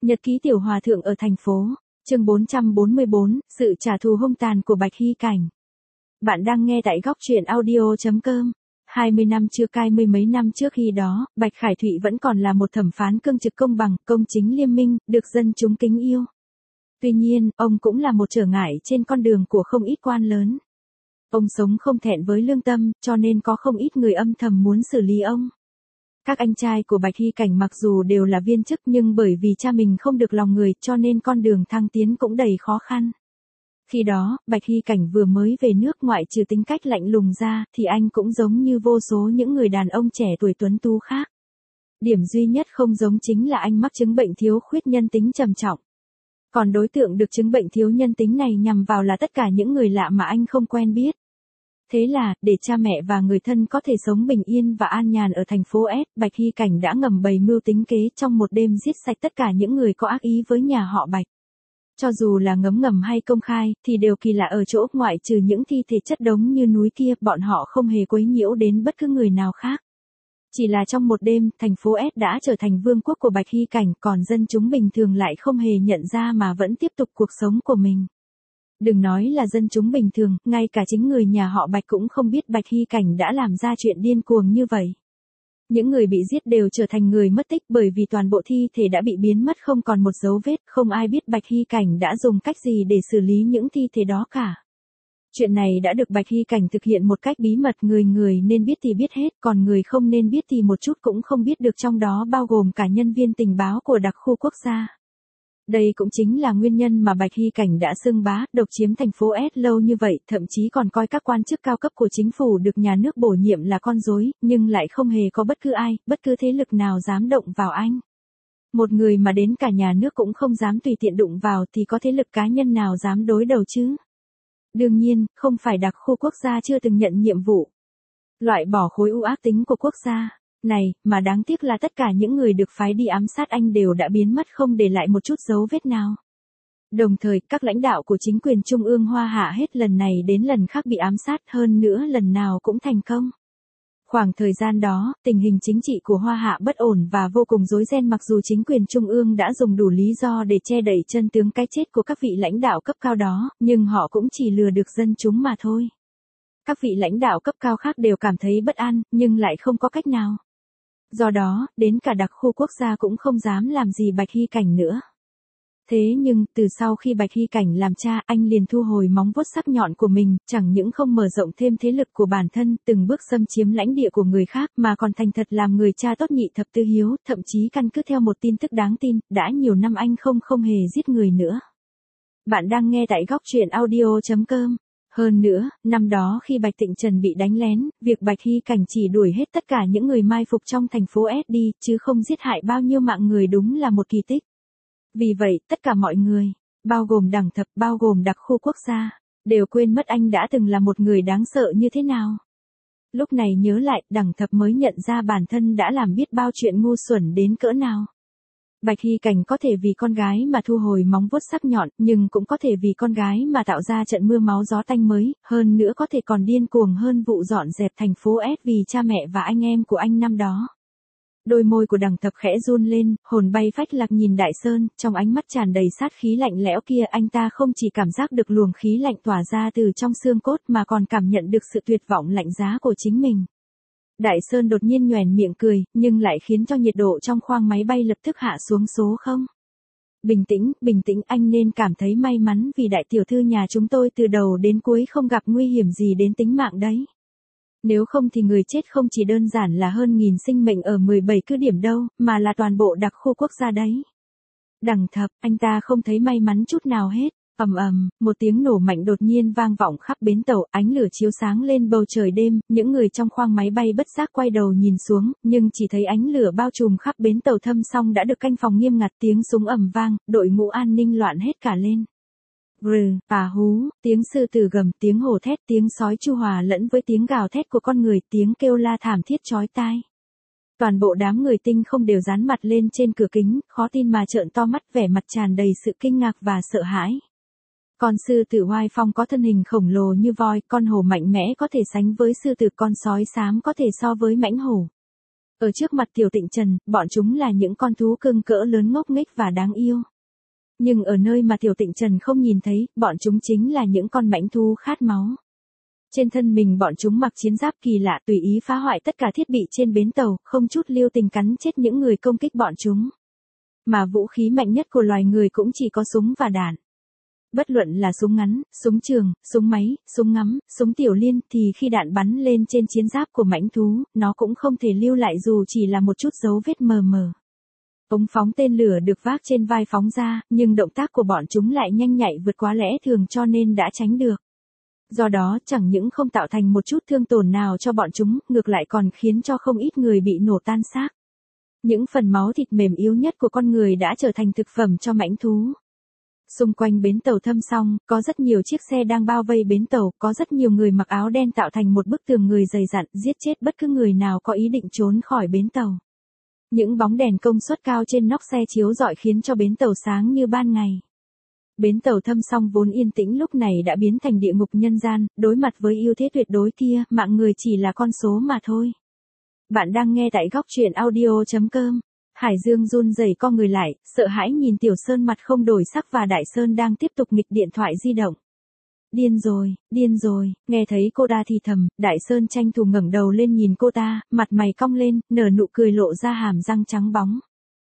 Nhật ký tiểu hòa thượng ở thành phố. Chương 444, sự trả thù hung tàn của Bạch Hy Cảnh. Bạn đang nghe tại góc truyện audio.com. 20 năm chưa cai mươi mấy năm trước khi đó, Bạch Khải Thụy vẫn còn là một thẩm phán cương trực công bằng, công chính liêm minh, được dân chúng kính yêu. Tuy nhiên, ông cũng là một trở ngại trên con đường của không ít quan lớn. Ông sống không thẹn với lương tâm, cho nên có không ít người âm thầm muốn xử lý ông. Các anh trai của Bạch Hy Cảnh mặc dù đều là viên chức nhưng bởi vì cha mình không được lòng người cho nên con đường thăng tiến cũng đầy khó khăn. Khi đó, Bạch Hy Cảnh vừa mới về nước ngoại trừ tính cách lạnh lùng ra thì anh cũng giống như vô số những người đàn ông trẻ tuổi tuấn tú khác. Điểm duy nhất không giống chính là anh mắc chứng bệnh thiếu khuyết nhân tính trầm trọng. Còn đối tượng được chứng bệnh thiếu nhân tính này nhằm vào là tất cả những người lạ mà anh không quen biết. Thế là, để cha mẹ và người thân có thể sống bình yên và an nhàn ở thành phố S, Bạch Hy Cảnh đã ngầm bày mưu tính kế trong một đêm giết sạch tất cả những người có ác ý với nhà họ Bạch. Cho dù là ngấm ngầm hay công khai, thì đều kỳ lạ ở chỗ ngoại trừ những thi thể chất đống như núi kia, bọn họ không hề quấy nhiễu đến bất cứ người nào khác. Chỉ là trong một đêm, thành phố S đã trở thành vương quốc của Bạch Hy Cảnh, còn dân chúng bình thường lại không hề nhận ra mà vẫn tiếp tục cuộc sống của mình. Đừng nói là dân chúng bình thường, ngay cả chính người nhà họ Bạch cũng không biết Bạch Hy Cảnh đã làm ra chuyện điên cuồng như vậy. Những người bị giết đều trở thành người mất tích bởi vì toàn bộ thi thể đã bị biến mất không còn một dấu vết, không ai biết Bạch Hy Cảnh đã dùng cách gì để xử lý những thi thể đó cả. Chuyện này đã được Bạch Hy Cảnh thực hiện một cách bí mật, người nên biết thì biết hết, còn người không nên biết thì một chút cũng không biết được, trong đó bao gồm cả nhân viên tình báo của đặc khu quốc gia. Đây cũng chính là nguyên nhân mà Bạch Hy Cảnh đã xưng bá, độc chiếm thành phố S lâu như vậy, thậm chí còn coi các quan chức cao cấp của chính phủ được nhà nước bổ nhiệm là con rối, nhưng lại không hề có bất cứ ai, bất cứ thế lực nào dám động vào anh. Một người mà đến cả nhà nước cũng không dám tùy tiện đụng vào thì có thế lực cá nhân nào dám đối đầu chứ? Đương nhiên, không phải đặc khu quốc gia chưa từng nhận nhiệm vụ loại bỏ khối u ác tính của quốc gia này, mà đáng tiếc là tất cả những người được phái đi ám sát anh đều đã biến mất không để lại một chút dấu vết nào. Đồng thời, các lãnh đạo của chính quyền trung ương Hoa Hạ hết lần này đến lần khác bị ám sát, hơn nữa lần nào cũng thành công. Khoảng thời gian đó, tình hình chính trị của Hoa Hạ bất ổn và vô cùng rối ren, mặc dù chính quyền trung ương đã dùng đủ lý do để che đậy chân tướng cái chết của các vị lãnh đạo cấp cao đó, nhưng họ cũng chỉ lừa được dân chúng mà thôi. Các vị lãnh đạo cấp cao khác đều cảm thấy bất an, nhưng lại không có cách nào. Do đó, đến cả đặc khu quốc gia cũng không dám làm gì Bạch Hy Cảnh nữa. Thế nhưng, từ sau khi Bạch Hy Cảnh làm cha, anh liền thu hồi móng vuốt sắc nhọn của mình, chẳng những không mở rộng thêm thế lực của bản thân, từng bước xâm chiếm lãnh địa của người khác, mà còn thành thật làm người cha tốt nhị thập tứ hiếu, thậm chí căn cứ theo một tin tức đáng tin, đã nhiều năm anh không hề giết người nữa. Bạn đang nghe tại góc truyện audio.com. Hơn nữa, năm đó khi Bạch Tịnh Trần bị đánh lén, việc Bạch Hy Cảnh chỉ đuổi hết tất cả những người mai phục trong thành phố S đi, chứ không giết hại bao nhiêu mạng người, đúng là một kỳ tích. Vì vậy, tất cả mọi người, bao gồm đảng thập, bao gồm đặc khu quốc gia, đều quên mất anh đã từng là một người đáng sợ như thế nào. Lúc này nhớ lại, đảng thập mới nhận ra bản thân đã làm biết bao chuyện ngu xuẩn đến cỡ nào. Bạch Hy Cảnh có thể vì con gái mà thu hồi móng vuốt sắc nhọn, nhưng cũng có thể vì con gái mà tạo ra trận mưa máu gió tanh mới, hơn nữa có thể còn điên cuồng hơn vụ dọn dẹp thành phố S vì cha mẹ và anh em của anh năm đó. Đôi môi của đằng thập khẽ run lên, hồn bay phách lạc nhìn Đại Sơn, trong ánh mắt tràn đầy sát khí lạnh lẽo kia, anh ta không chỉ cảm giác được luồng khí lạnh tỏa ra từ trong xương cốt mà còn cảm nhận được sự tuyệt vọng lạnh giá của chính mình. Đại Sơn đột nhiên nhoẻn miệng cười, nhưng lại khiến cho nhiệt độ trong khoang máy bay lập tức hạ xuống số 0. Bình tĩnh, anh nên cảm thấy may mắn vì đại tiểu thư nhà chúng tôi từ đầu đến cuối không gặp nguy hiểm gì đến tính mạng đấy. Nếu không thì người chết không chỉ đơn giản là hơn 1000 sinh mệnh ở 17 cứ điểm đâu, mà là toàn bộ đặc khu quốc gia đấy. Đằng thập, anh ta không thấy may mắn chút nào hết. Một tiếng nổ mạnh đột nhiên vang vọng khắp bến tàu, ánh lửa chiếu sáng lên bầu trời đêm, những người trong khoang máy bay bất giác quay đầu nhìn xuống, nhưng chỉ thấy ánh lửa bao trùm khắp bến tàu thâm song đã được canh phòng nghiêm ngặt, tiếng súng ầm vang, đội ngũ an ninh loạn hết cả lên. Hú, tiếng sư tử gầm, tiếng hổ thét, tiếng sói chu hòa lẫn với tiếng gào thét của con người, tiếng kêu la thảm thiết chói tai. Toàn bộ đám người tinh không đều dán mặt lên trên cửa kính, khó tin mà trợn to mắt, vẻ mặt tràn đầy sự kinh ngạc và sợ hãi. Con sư tử oai phong có thân hình khổng lồ như voi, con hổ mạnh mẽ có thể sánh với sư tử, con sói xám có thể so với mãnh hổ. Ở trước mặt Tiểu Tịnh Trần, bọn chúng là những con thú cưng cỡ lớn ngốc nghếch và đáng yêu. Nhưng ở nơi mà Tiểu Tịnh Trần không nhìn thấy, bọn chúng chính là những con mãnh thú khát máu. Trên thân mình bọn chúng mặc chiến giáp kỳ lạ tùy ý phá hoại tất cả thiết bị trên bến tàu, không chút lưu tình cắn chết những người công kích bọn chúng. Mà vũ khí mạnh nhất của loài người cũng chỉ có súng và đạn. Bất luận là súng ngắn, súng trường, súng máy, súng ngắm, súng tiểu liên thì khi đạn bắn lên trên chiến giáp của mãnh thú, nó cũng không thể lưu lại dù chỉ là một chút dấu vết mờ mờ. Ống phóng tên lửa được vác trên vai phóng ra, nhưng động tác của bọn chúng lại nhanh nhạy vượt quá lẽ thường cho nên đã tránh được. Do đó chẳng những không tạo thành một chút thương tổn nào cho bọn chúng, ngược lại còn khiến cho không ít người bị nổ tan xác. Những phần máu thịt mềm yếu nhất của con người đã trở thành thực phẩm cho mãnh thú. Xung quanh bến tàu Thâm Song, có rất nhiều chiếc xe đang bao vây bến tàu, có rất nhiều người mặc áo đen tạo thành một bức tường người dày dặn, giết chết bất cứ người nào có ý định trốn khỏi bến tàu. Những bóng đèn công suất cao trên nóc xe chiếu rọi khiến cho bến tàu sáng như ban ngày. Bến tàu Thâm Song vốn yên tĩnh lúc này đã biến thành địa ngục nhân gian, đối mặt với ưu thế tuyệt đối kia, mạng người chỉ là con số mà thôi. Bạn đang nghe tại góc truyện audio.com. Hải Dương run rẩy co người lại, sợ hãi nhìn Tiểu Sơn mặt không đổi sắc và Đại Sơn đang tiếp tục nghịch điện thoại di động. Điên rồi, nghe thấy cô ta thì thầm, Đại Sơn tranh thủ ngẩng đầu lên nhìn cô ta, mặt mày cong lên, nở nụ cười lộ ra hàm răng trắng bóng.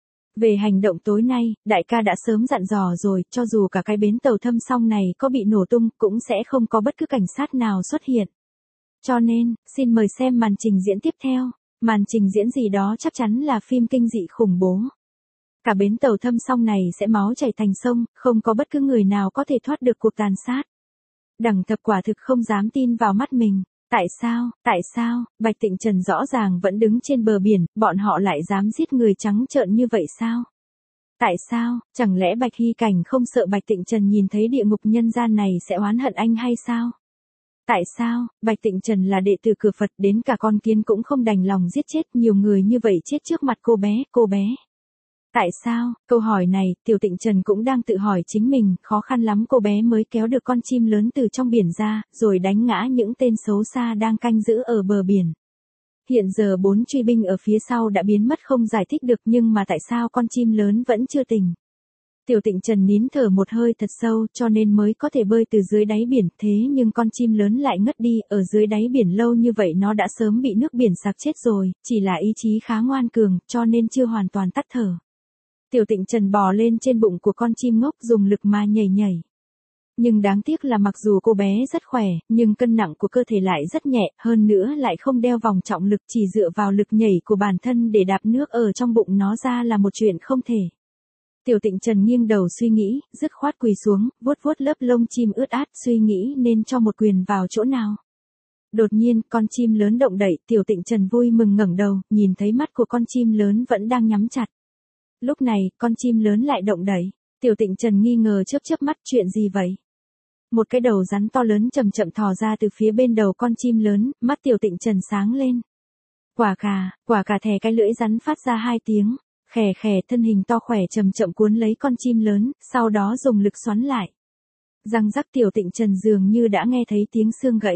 Về hành động tối nay, đại ca đã sớm dặn dò rồi, cho dù cả cái bến tàu Thâm Song này có bị nổ tung, cũng sẽ không có bất cứ cảnh sát nào xuất hiện. Cho nên, xin mời xem màn trình diễn tiếp theo. Màn trình diễn gì đó chắc chắn là phim kinh dị khủng bố. Cả bến tàu Thâm Song này sẽ máu chảy thành sông, không có bất cứ người nào có thể thoát được cuộc tàn sát. Đằng Thập quả thực không dám tin vào mắt mình. Tại sao, Bạch Tịnh Trần rõ ràng vẫn đứng trên bờ biển, bọn họ lại dám giết người trắng trợn như vậy sao? Tại sao, chẳng lẽ Bạch Hy Cảnh không sợ Bạch Tịnh Trần nhìn thấy địa ngục nhân gian này sẽ oán hận anh hay sao? Tại sao, Bạch Tịnh Trần là đệ tử cửa Phật đến cả con kiến cũng không đành lòng giết chết nhiều người như vậy chết trước mặt cô bé. Tại sao, câu hỏi này, Tiểu Tịnh Trần cũng đang tự hỏi chính mình, khó khăn lắm cô bé mới kéo được con chim lớn từ trong biển ra, rồi đánh ngã những tên xấu xa đang canh giữ ở bờ biển. Hiện giờ 4 truy binh ở phía sau đã biến mất không giải thích được nhưng mà tại sao con chim lớn vẫn chưa tỉnh? Tiểu Tịnh Trần nín thở một hơi thật sâu cho nên mới có thể bơi từ dưới đáy biển, thế nhưng con chim lớn lại ngất đi, ở dưới đáy biển lâu như vậy nó đã sớm bị nước biển sặc chết rồi, chỉ là ý chí khá ngoan cường, cho nên chưa hoàn toàn tắt thở. Tiểu Tịnh Trần bò lên trên bụng của con chim ngốc dùng lực mà nhảy. Nhưng đáng tiếc là mặc dù cô bé rất khỏe, nhưng cân nặng của cơ thể lại rất nhẹ, hơn nữa lại không đeo vòng trọng lực, chỉ dựa vào lực nhảy của bản thân để đạp nước ở trong bụng nó ra là một chuyện không thể. Tiểu Tịnh Trần nghiêng đầu suy nghĩ, dứt khoát quỳ xuống, vuốt lớp lông chim ướt át, suy nghĩ nên cho một quyền vào chỗ nào. Đột nhiên, con chim lớn động đậy, Tiểu Tịnh Trần vui mừng ngẩng đầu, nhìn thấy mắt của con chim lớn vẫn đang nhắm chặt. Lúc này, con chim lớn lại động đậy. Tiểu Tịnh Trần nghi ngờ chớp mắt, chuyện gì vậy? Một cái đầu rắn to lớn chậm chậm thò ra từ phía bên đầu con chim lớn, mắt Tiểu Tịnh Trần sáng lên. Quả cà thè cái lưỡi rắn phát ra 2 tiếng. Khè thân hình to khỏe chậm chậm cuốn lấy con chim lớn, sau đó dùng lực xoắn lại. Răng rắc Tiểu Tịnh Trần dường như đã nghe thấy tiếng xương gãy.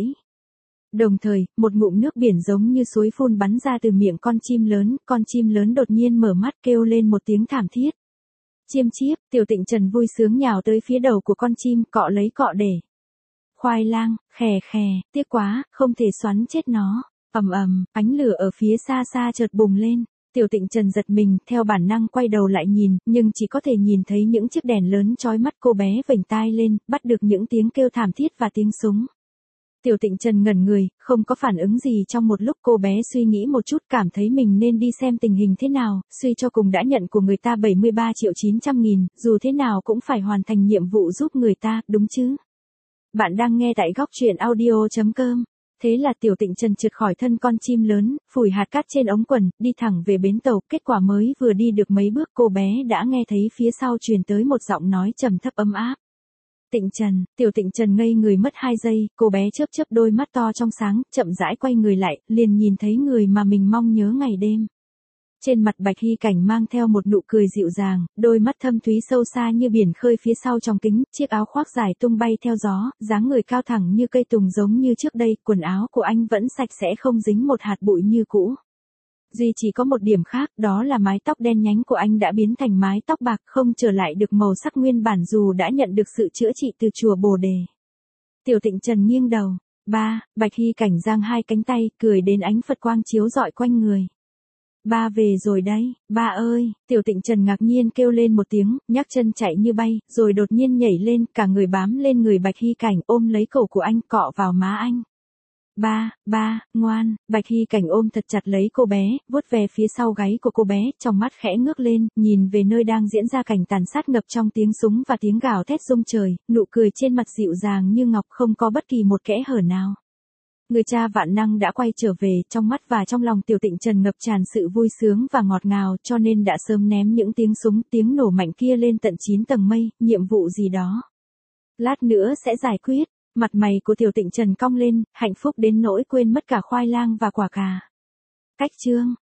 Đồng thời, một ngụm nước biển giống như suối phun bắn ra từ miệng con chim lớn đột nhiên mở mắt kêu lên một tiếng thảm thiết. Chiêm chiếp, Tiểu Tịnh Trần vui sướng nhào tới phía đầu của con chim, cọ lấy cọ để. Khoai lang, khè, tiếc quá, không thể xoắn chết nó. Ầm, ánh lửa ở phía xa chợt bùng lên. Tiểu Tịnh Trần giật mình, theo bản năng quay đầu lại nhìn, nhưng chỉ có thể nhìn thấy những chiếc đèn lớn chói mắt. Cô bé vểnh tai lên, bắt được những tiếng kêu thảm thiết và tiếng súng. Tiểu Tịnh Trần ngẩn người, không có phản ứng gì trong một lúc. Cô bé suy nghĩ một chút, cảm thấy mình nên đi xem tình hình thế nào, suy cho cùng đã nhận của người ta 73.900.000, dù thế nào cũng phải hoàn thành nhiệm vụ giúp người ta, đúng chứ? Bạn đang nghe tại góc truyện audio.com. Thế là Tiểu Tịnh Trần trượt khỏi thân con chim lớn, phủi hạt cát trên ống quần, đi thẳng về bến tàu. Kết quả mới vừa đi được mấy bước, cô bé đã nghe thấy phía sau truyền tới một giọng nói trầm thấp ấm áp. Tịnh Trần, Tiểu Tịnh Trần ngây người mất 2 giây, cô bé chớp đôi mắt to trong sáng, chậm rãi quay người lại, liền nhìn thấy người mà mình mong nhớ ngày đêm. Trên mặt Bạch Hy Cảnh mang theo một nụ cười dịu dàng, đôi mắt thâm thúy sâu xa như biển khơi phía sau trong kính, chiếc áo khoác dài tung bay theo gió, dáng người cao thẳng như cây tùng giống như trước đây, quần áo của anh vẫn sạch sẽ không dính một hạt bụi như cũ. Duy chỉ có một điểm khác, đó là mái tóc đen nhánh của anh đã biến thành mái tóc bạc, không trở lại được màu sắc nguyên bản dù đã nhận được sự chữa trị từ chùa Bồ Đề. Tiểu Tịnh Trần nghiêng đầu. Ba, Bạch Hy Cảnh giang hai cánh tay, cười đến ánh Phật quang chiếu rọi quanh người. Ba về rồi đấy, ba ơi, Tiểu Tịnh Trần ngạc nhiên kêu lên một tiếng, nhấc chân chạy như bay, rồi đột nhiên nhảy lên, cả người bám lên người Bạch Hy Cảnh, ôm lấy cổ của anh, cọ vào má anh. Ba, ngoan, Bạch Hy Cảnh ôm thật chặt lấy cô bé, vuốt về phía sau gáy của cô bé, trong mắt khẽ ngước lên, nhìn về nơi đang diễn ra cảnh tàn sát ngập trong tiếng súng và tiếng gào thét rung trời, nụ cười trên mặt dịu dàng như ngọc, không có bất kỳ một kẽ hở nào. Người cha vạn năng đã quay trở về, trong mắt và trong lòng Tiểu Tịnh Trần ngập tràn sự vui sướng và ngọt ngào, cho nên đã sớm ném những tiếng súng, tiếng nổ mạnh kia lên tận 9 tầng mây, nhiệm vụ gì đó. Lát nữa sẽ giải quyết. Mặt mày của Tiểu Tịnh Trần cong lên, hạnh phúc đến nỗi quên mất cả khoai lang và quả cà. Cách chương